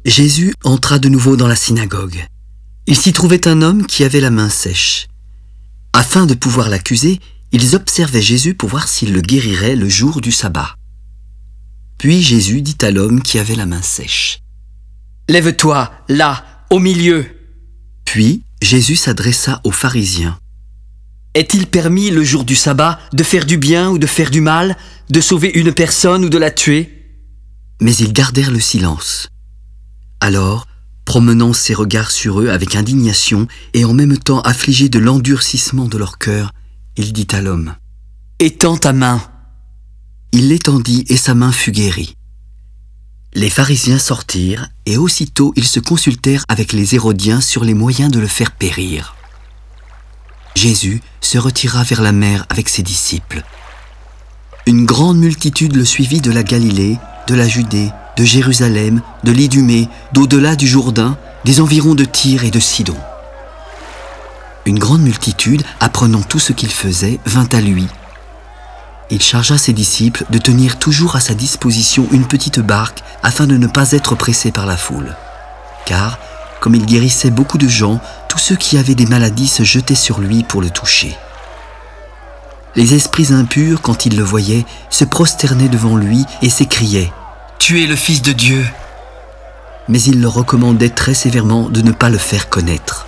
Jésus entra de nouveau dans la synagogue. Il s'y trouvait un homme qui avait la main sèche. Afin de pouvoir l'accuser, ils observaient Jésus pour voir s'il le guérirait le jour du sabbat. Puis Jésus dit à l'homme qui avait la main sèche : « Lève-toi, là, au milieu !» Puis Jésus s'adressa aux pharisiens. « Est-il permis le jour du sabbat de faire du bien ou de faire du mal, de sauver une personne ou de la tuer ?» Mais ils gardèrent le silence. Alors, promenant ses regards sur eux avec indignation et en même temps affligé de l'endurcissement de leur cœur, il dit à l'homme : « Étends ta main !» Il l'étendit et sa main fut guérie. Les pharisiens sortirent et aussitôt ils se consultèrent avec les Hérodiens sur les moyens de le faire périr. Jésus se retira vers la mer avec ses disciples. Une grande multitude le suivit de la Galilée, de la Judée, de Jérusalem, de l'Idumée, d'au-delà du Jourdain, des environs de Tyr et de Sidon. Une grande multitude, apprenant tout ce qu'il faisait, vint à lui. Il chargea ses disciples de tenir toujours à sa disposition une petite barque afin de ne pas être pressés par la foule. Car, comme il guérissait beaucoup de gens, tous ceux qui avaient des maladies se jetaient sur lui pour le toucher. Les esprits impurs, quand ils le voyaient, se prosternaient devant lui et s'écriaient : « Tu es le Fils de Dieu !» Mais il leur recommandait très sévèrement de ne pas le faire connaître.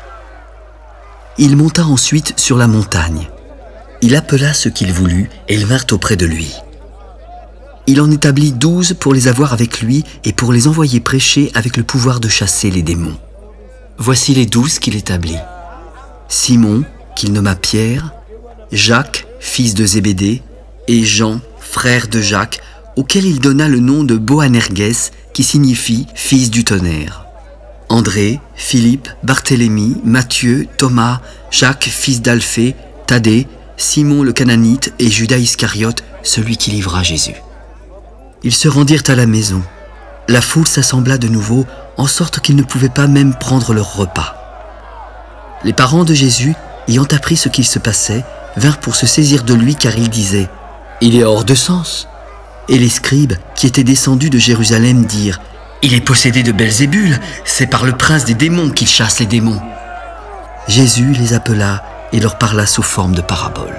Il monta ensuite sur la montagne. Il appela ceux qu'il voulut et ils vinrent auprès de lui. Il en établit 12 pour les avoir avec lui et pour les envoyer prêcher avec le pouvoir de chasser les démons. Voici les 12 qu'il établit. Simon, qu'il nomma Pierre, Jacques, fils de Zébédée, et Jean, frère de Jacques, auquel il donna le nom de Boanerges, qui signifie « fils du tonnerre ». André, Philippe, Barthélemy, Matthieu, Thomas, Jacques, fils d'Alphée, Thaddée, Simon le Cananite et Judas Iscariote, celui qui livra Jésus. Ils se rendirent à la maison. La foule s'assembla de nouveau, en sorte qu'ils ne pouvaient pas même prendre leur repas. Les parents de Jésus, ayant appris ce qu'il se passait, vinrent pour se saisir de lui car ils disaient : « Il est hors de sens !» Et les scribes, qui étaient descendus de Jérusalem, dirent : « Il est possédé de Belzébul, c'est par le prince des démons qu'il chasse les démons. » Jésus les appela et leur parla sous forme de parabole.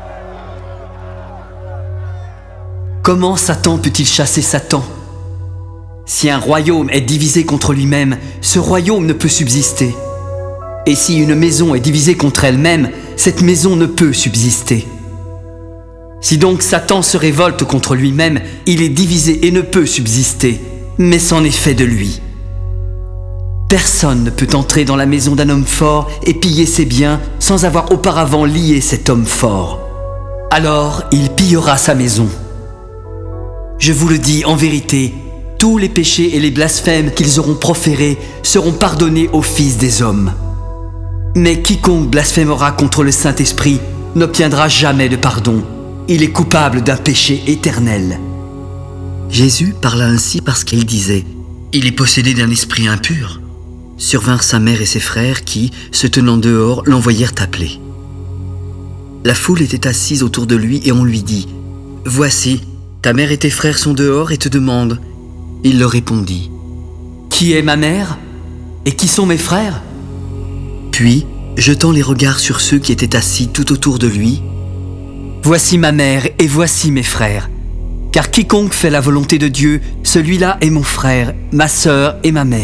Comment Satan peut-il chasser Satan ? Si un royaume est divisé contre lui-même, ce royaume ne peut subsister. Et si une maison est divisée contre elle-même, cette maison ne peut subsister. Si donc Satan se révolte contre lui-même, il est divisé et ne peut subsister, mais c'en est fait de lui. Personne ne peut entrer dans la maison d'un homme fort et piller ses biens sans avoir auparavant lié cet homme fort. Alors il pillera sa maison. Je vous le dis en vérité, tous les péchés et les blasphèmes qu'ils auront proférés seront pardonnés aux fils des hommes. Mais quiconque blasphémera contre le Saint-Esprit n'obtiendra jamais de pardon. Il est coupable d'un péché éternel. Jésus parla ainsi parce qu'il disait : « Il est possédé d'un esprit impur. » Survinrent sa mère et ses frères qui, se tenant dehors, l'envoyèrent appeler. La foule était assise autour de lui et on lui dit : « Voici, ta mère et tes frères sont dehors et te demandent. » Il leur répondit : « Qui est ma mère ? Et qui sont mes frères ?» Puis, jetant les regards sur ceux qui étaient assis tout autour de lui, « Voici ma mère et voici mes frères. Car quiconque fait la volonté de Dieu, celui-là est mon frère, ma sœur et ma mère. »